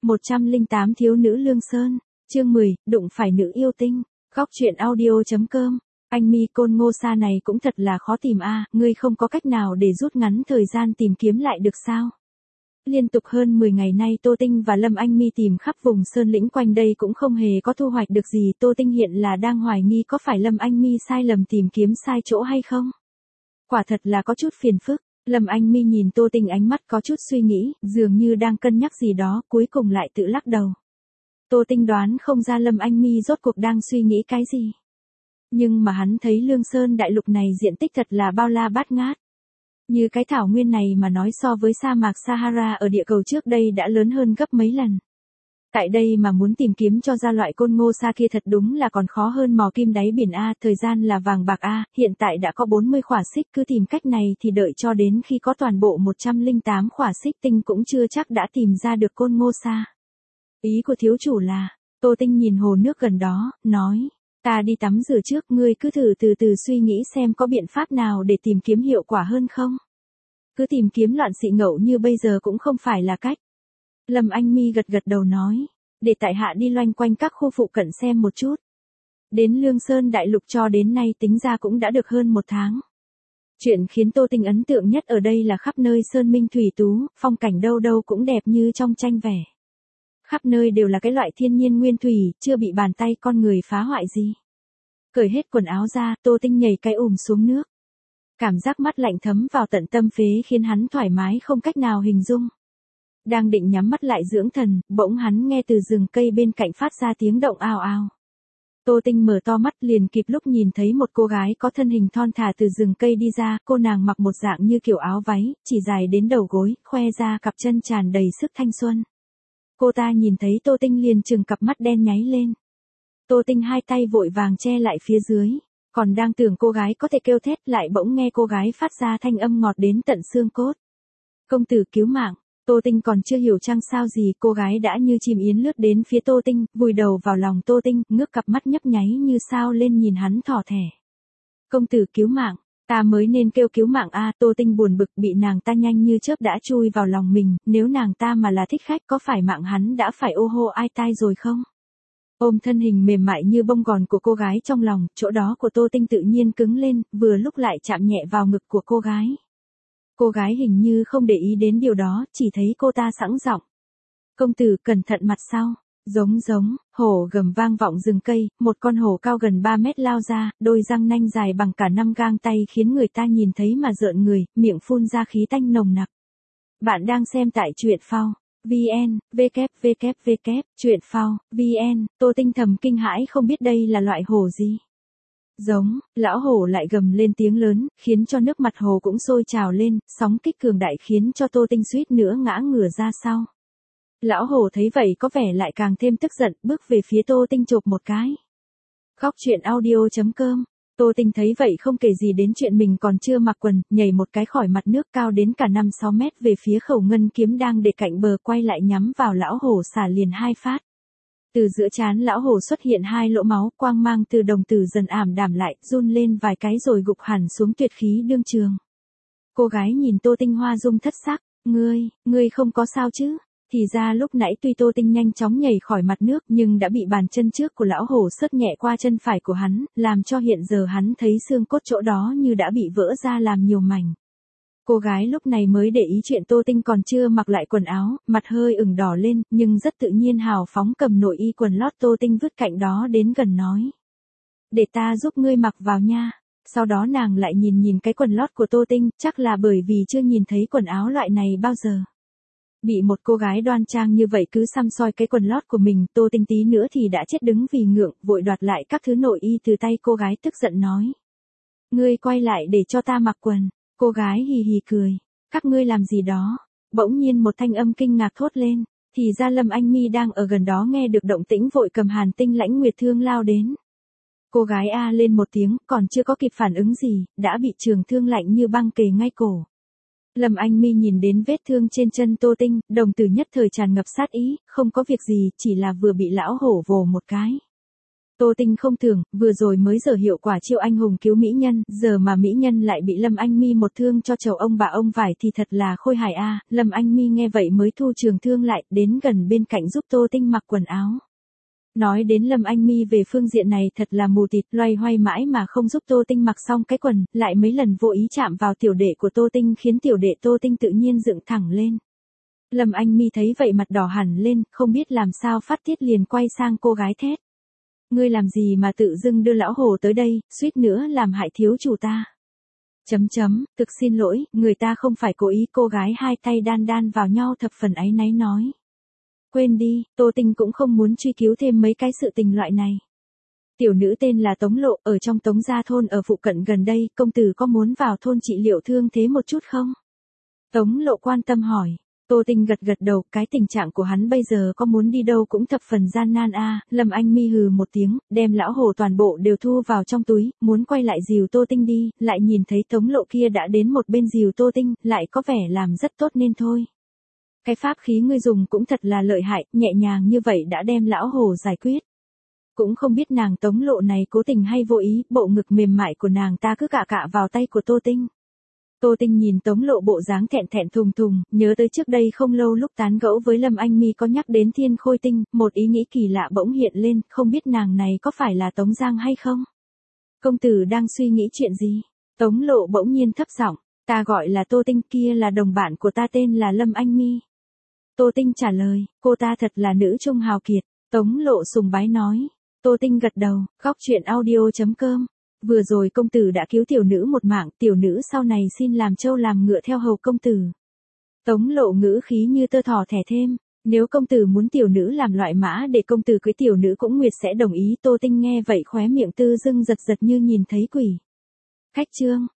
108 thiếu nữ Lương Sơn, chương 10, đụng phải nữ yêu tinh, góc truyện audio.com. Anh Mi Côn Ngô Sa này cũng thật là khó tìm a, ngươi không có cách nào để rút ngắn thời gian tìm kiếm lại được sao? Liên tục hơn 10 ngày nay Tô Tinh và Lâm Anh Mi tìm khắp vùng sơn lĩnh quanh đây cũng không hề có thu hoạch được gì. Tô Tinh hiện là đang hoài nghi có phải Lâm Anh Mi sai lầm tìm kiếm sai chỗ hay không? Quả thật là có chút phiền phức. Lâm Anh Mi nhìn Tô Tinh ánh mắt có chút suy nghĩ, dường như đang cân nhắc gì đó, cuối cùng lại tự lắc đầu. Tô Tinh đoán không ra Lâm Anh Mi rốt cuộc đang suy nghĩ cái gì. Nhưng mà hắn thấy Lương Sơn đại lục này diện tích thật là bao la bát ngát. Như cái thảo nguyên này mà nói so với sa mạc Sahara ở địa cầu trước đây đã lớn hơn gấp mấy lần. Tại đây mà muốn tìm kiếm cho ra loại côn ngô sa kia thật đúng là còn khó hơn mò kim đáy biển A, thời gian là vàng bạc A, hiện tại đã có 40 khỏa xích, cứ tìm cách này thì đợi cho đến khi có toàn bộ 108 khỏa xích tinh cũng chưa chắc đã tìm ra được côn ngô sa. Ý của thiếu chủ là, Tô Tinh nhìn hồ nước gần đó, nói, ta đi tắm rửa trước, ngươi cứ thử từ từ suy nghĩ xem có biện pháp nào để tìm kiếm hiệu quả hơn không. Cứ tìm kiếm loạn xị ngẫu như bây giờ cũng không phải là cách. Lâm Anh Mi gật gật đầu nói, để tại hạ đi loanh quanh các khu phụ cận xem một chút. Đến Lương Sơn đại lục cho đến nay tính ra cũng đã được hơn 1 tháng. Chuyện khiến Tô Tinh ấn tượng nhất ở đây là khắp nơi sơn minh thủy tú, phong cảnh đâu đâu cũng đẹp như trong tranh vẽ. Khắp nơi đều là cái loại thiên nhiên nguyên thủy, chưa bị bàn tay con người phá hoại gì. Cởi hết quần áo ra, Tô Tinh nhảy cái xuống nước. Cảm giác mát lạnh thấm vào tận tâm phế khiến hắn thoải mái không cách nào hình dung. Đang định nhắm mắt lại dưỡng thần, bỗng hắn nghe từ rừng cây bên cạnh phát ra tiếng động ào ào. Tô Tinh mở to mắt liền kịp lúc nhìn thấy một cô gái có thân hình thon thả từ rừng cây đi ra, cô nàng mặc một dạng như kiểu áo váy, chỉ dài đến đầu gối, khoe ra cặp chân tràn đầy sức thanh xuân. Cô ta nhìn thấy Tô Tinh liền trừng cặp mắt đen nháy lên. Tô Tinh hai tay vội vàng che lại phía dưới, còn đang tưởng cô gái có thể kêu thét lại bỗng nghe cô gái phát ra thanh âm ngọt đến tận xương cốt. Công tử cứu mạng. Tô Tinh còn chưa hiểu chăng sao gì, cô gái đã như chim yến lướt đến phía Tô Tinh, vùi đầu vào lòng Tô Tinh, ngước cặp mắt nhấp nháy như sao lên nhìn hắn thỏ thẻ. Công tử cứu mạng, ta mới nên kêu cứu mạng a. Tô Tinh buồn bực bị nàng ta nhanh như chớp đã chui vào lòng mình, nếu nàng ta mà là thích khách có phải mạng hắn đã phải ô hô ai tai rồi không? Ôm thân hình mềm mại như bông gòn của cô gái trong lòng, chỗ đó của Tô Tinh tự nhiên cứng lên, vừa lúc lại chạm nhẹ vào ngực của cô gái. Cô gái hình như không để ý đến điều đó, chỉ thấy cô ta sẵn giọng. Công tử cẩn thận mặt sau. Giống, hổ gầm vang vọng rừng cây, một con hổ cao gần 3 mét lao ra, đôi răng nanh dài bằng cả 5 gang tay khiến người ta nhìn thấy mà rợn người, miệng phun ra khí tanh nồng nặc. Bạn đang xem tại truyện phao. VN, www, truyện phao, VN, Tô Tinh thầm kinh hãi không biết đây là loại hổ gì. Giống, lão hổ lại gầm lên tiếng lớn, khiến cho nước mặt hồ cũng sôi trào lên, sóng kích cường đại khiến cho Tô Tinh suýt nữa ngã ngửa ra sau. Lão hổ thấy vậy có vẻ lại càng thêm tức giận, bước về phía Tô Tinh chộp một cái. Góc truyện audio.com. Tô Tinh thấy vậy không kể gì đến chuyện mình còn chưa mặc quần, nhảy một cái khỏi mặt nước cao đến cả 5-6 mét về phía khẩu ngân kiếm đang để cạnh bờ, quay lại nhắm vào lão hổ xả liền 2 phát. Từ giữa trán lão hổ xuất hiện 2 lỗ máu, quang mang từ đồng tử dần ảm đạm lại, run lên vài cái rồi gục hẳn xuống tuyệt khí đương trường. Cô gái nhìn Tô Tinh hoa dung thất sắc, ngươi không có sao chứ? Thì ra lúc nãy tuy Tô Tinh nhanh chóng nhảy khỏi mặt nước nhưng đã bị bàn chân trước của lão hổ sướt nhẹ qua chân phải của hắn, làm cho hiện giờ hắn thấy xương cốt chỗ đó như đã bị vỡ ra làm nhiều mảnh. Cô gái lúc này mới để ý chuyện Tô Tinh còn chưa mặc lại quần áo, mặt hơi ửng đỏ lên, nhưng rất tự nhiên hào phóng cầm nội y quần lót Tô Tinh vứt cạnh đó đến gần nói. Để ta giúp ngươi mặc vào nha. Sau đó nàng lại nhìn cái quần lót của Tô Tinh, chắc là bởi vì chưa nhìn thấy quần áo loại này bao giờ. Bị một cô gái đoan trang như vậy cứ săm soi cái quần lót của mình, Tô Tinh tí nữa thì đã chết đứng vì ngượng, vội đoạt lại các thứ nội y từ tay cô gái tức giận nói. Ngươi quay lại để cho ta mặc quần. Cô gái hì hì cười. Các ngươi làm gì đó? Bỗng nhiên một thanh âm kinh ngạc thốt lên. Thì ra Lâm Anh Mi đang ở gần đó nghe được động tĩnh vội cầm Hàn Tinh Lãnh Nguyệt thương lao đến. Cô gái a lên một tiếng, còn chưa có kịp phản ứng gì, đã bị trường thương lạnh như băng kề ngay cổ. Lâm Anh Mi nhìn đến vết thương trên chân Tô Tinh, đồng tử nhất thời tràn ngập sát ý, không có việc gì, chỉ là vừa bị lão hổ vồ một cái. Tô Tinh không tưởng, vừa rồi mới giờ hiệu quả chiêu anh hùng cứu mỹ nhân, giờ mà mỹ nhân lại bị Lâm Anh Mi một thương cho chầu ông bà ông vải thì thật là khôi hài a. Lâm Anh Mi nghe vậy mới thu trường thương lại, đến gần bên cạnh giúp Tô Tinh mặc quần áo. Nói đến Lâm Anh Mi về phương diện này thật là mù tịt, loay hoay mãi mà không giúp Tô Tinh mặc xong cái quần, lại mấy lần vô ý chạm vào tiểu đệ của Tô Tinh khiến tiểu đệ Tô Tinh tự nhiên dựng thẳng lên. Lâm Anh Mi thấy vậy mặt đỏ hẳn lên, không biết làm sao phát tiết liền quay sang cô gái thét. Ngươi làm gì mà tự dưng đưa lão hồ tới đây, suýt nữa làm hại thiếu chủ ta. Thực xin lỗi, người ta không phải cố ý. Cô gái hai tay đan đan vào nhau thập phần áy náy nói. Quên đi, Tô Tinh cũng không muốn truy cứu thêm mấy cái sự tình loại này. Tiểu nữ tên là Tống Lộ, ở trong Tống Gia thôn ở phụ cận gần đây, công tử có muốn vào thôn trị liệu thương thế một chút không? Tống Lộ quan tâm hỏi. Tô Tinh gật gật đầu, cái tình trạng của hắn bây giờ có muốn đi đâu cũng thập phần gian nan a. Lâm Anh Mi hừ một tiếng, đem lão hồ toàn bộ đều thu vào trong túi, muốn quay lại dìu Tô Tinh đi, lại nhìn thấy Tống Lộ kia đã đến một bên dìu Tô Tinh, lại có vẻ làm rất tốt nên thôi. Cái pháp khí ngươi dùng cũng thật là lợi hại, nhẹ nhàng như vậy đã đem lão hồ giải quyết. Cũng không biết nàng Tống Lộ này cố tình hay vô ý, bộ ngực mềm mại của nàng ta cứ cạ vào tay của Tô Tinh. Tô Tinh nhìn Tống Lộ bộ dáng thẹn thẹn thùng thùng, nhớ tới trước đây không lâu lúc tán gẫu với Lâm Anh Mi có nhắc đến Thiên Khôi Tinh, một ý nghĩ kỳ lạ bỗng hiện lên, không biết nàng này có phải là Tống Giang hay không? Công tử đang suy nghĩ chuyện gì? Tống Lộ bỗng nhiên thấp giọng, ta gọi là Tô Tinh, kia là đồng bạn của ta tên là Lâm Anh Mi. Tô Tinh trả lời, cô ta thật là nữ trung hào kiệt. Tống Lộ sùng bái nói. Tô Tinh gật đầu, góc chuyện audio.com. Vừa rồi công tử đã cứu tiểu nữ một mạng, tiểu nữ sau này xin làm trâu làm ngựa theo hầu công tử. Tống Lộ ngữ khí như tơ thỏ thẻ thêm, nếu công tử muốn tiểu nữ làm loại mã để công tử cưới tiểu nữ cũng nguyệt sẽ đồng ý. Tô Tinh nghe vậy khóe miệng tư dưng giật giật như nhìn thấy quỷ. Khách trương.